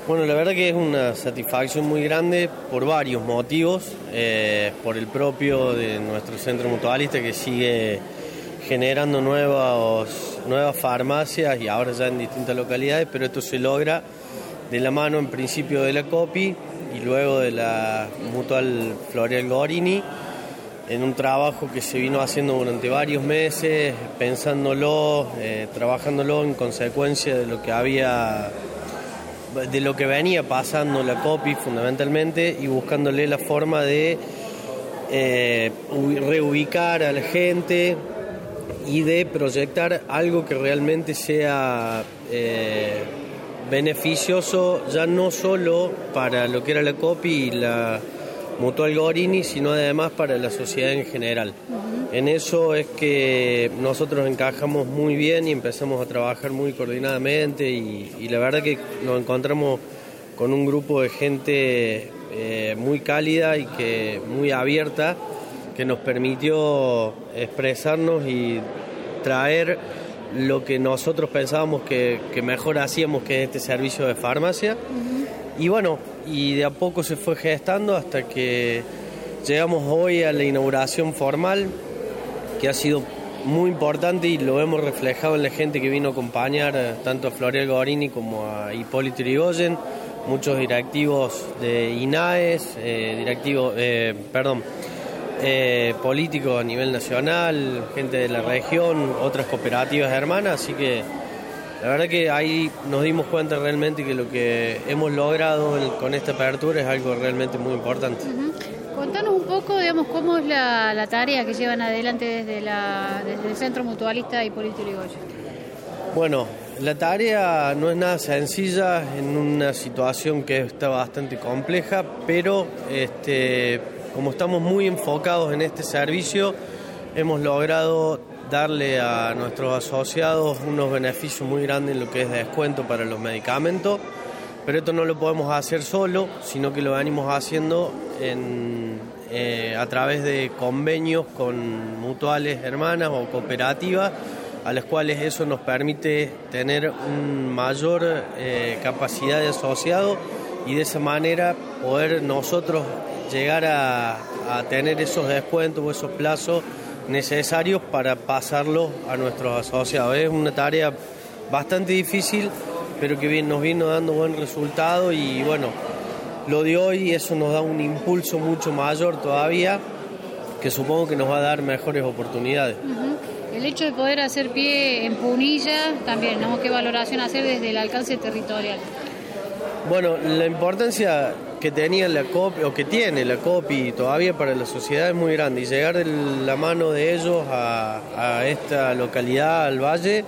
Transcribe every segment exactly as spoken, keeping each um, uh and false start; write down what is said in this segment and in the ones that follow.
Bueno, la verdad que es una satisfacción muy grande por varios motivos, eh, por el propio de nuestro centro mutualista que sigue generando nuevos, nuevas farmacias y ahora ya en distintas localidades, pero esto se logra de la mano en principio de la COPI y luego de la Mutual Floreal Gorini, en un trabajo que se vino haciendo durante varios meses, pensándolo, eh, trabajándolo en consecuencia de lo que había, de lo que venía pasando la COPI fundamentalmente, y buscándole la forma de eh, reubicar a la gente y de proyectar algo que realmente sea eh, beneficioso, ya no solo para lo que era la COPI y la Mutual Gorini, sino además para la sociedad en general. Uh-huh. En eso es que nosotros encajamos muy bien y empezamos a trabajar muy coordinadamente y, y la verdad que nos encontramos con un grupo de gente eh, muy cálida y que muy abierta, que nos permitió expresarnos y traer lo que nosotros pensábamos que, que mejor hacíamos, que es este servicio de farmacia. Uh-huh. Y bueno, y de a poco se fue gestando hasta que llegamos hoy a la inauguración formal, que ha sido muy importante y lo hemos reflejado en la gente que vino a acompañar tanto a Floreal Gorini como a Hipólito Yrigoyen, muchos directivos de INAES, eh, directivos, eh, perdón, eh, políticos a nivel nacional, gente de la región, otras cooperativas hermanas, así que la verdad que ahí nos dimos cuenta realmente que lo que hemos logrado el, con esta apertura es algo realmente muy importante. Uh-huh. Contanos un poco, digamos, cómo es la, la tarea que llevan adelante desde, la, desde el Centro Mutualista Hipólito Yrigoyen. Bueno, la tarea no es nada sencilla en una situación que está bastante compleja, pero este, como estamos muy enfocados en este servicio, hemos logrado darle a nuestros asociados unos beneficios muy grandes en lo que es descuento para los medicamentos, pero esto no lo podemos hacer solo, sino que lo venimos haciendo en, eh, a través de convenios con mutuales hermanas o cooperativas, a las cuales eso nos permite tener una mayor eh, capacidad de asociado y de esa manera poder nosotros llegar a, a tener esos descuentos o esos plazos necesarios para pasarlo a nuestros asociados. Es una tarea bastante difícil, pero que bien, nos vino dando buen resultado y bueno, lo de hoy eso nos da un impulso mucho mayor todavía, que supongo que nos va a dar mejores oportunidades. Uh-huh. El hecho de poder hacer pie en Punilla también, ¿no? ¿Qué valoración hacer desde el alcance territorial? Bueno, la importancia que tenía la COPI, o que tiene la COPI todavía para la sociedad es muy grande, y llegar de la mano de ellos a, a esta localidad, al valle,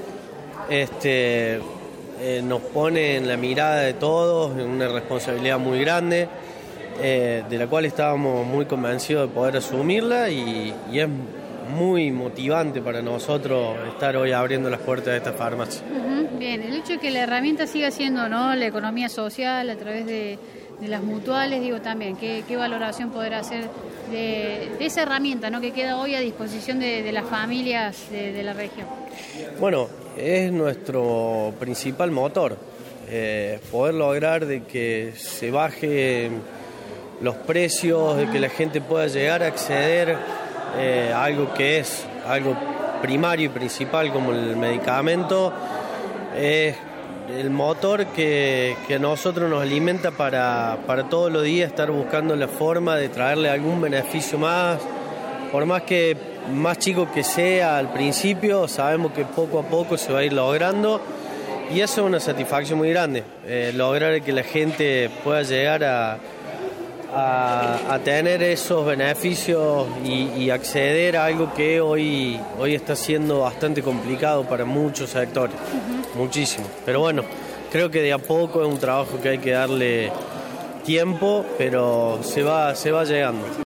este, eh, nos pone en la mirada de todos, en una responsabilidad muy grande, eh, de la cual estábamos muy convencidos de poder asumirla y, y es muy motivante para nosotros estar hoy abriendo las puertas de esta farmacia. Uh-huh. Bien, el hecho de que la herramienta siga siendo, ¿no?, la economía social a través de, de las mutuales, digo también, ¿qué, qué valoración poder hacer de, de esa herramienta, ¿no?, que queda hoy a disposición de, de las familias de, de la región? Bueno, es nuestro principal motor, eh, poder lograr de que se bajen los precios, de que la gente pueda llegar a acceder Eh, algo que es algo primario y principal como el medicamento, es el motor que, que a nosotros nos alimenta para, para todos los días estar buscando la forma de traerle algún beneficio más, por más que más chico que sea al principio, sabemos que poco a poco se va a ir logrando y eso es una satisfacción muy grande, eh, lograr que la gente pueda llegar a A, a tener esos beneficios y, y acceder a algo que hoy, hoy está siendo bastante complicado para muchos sectores, uh-huh. muchísimo. Pero bueno, creo que de a poco es un trabajo que hay que darle tiempo, pero se va, se va llegando.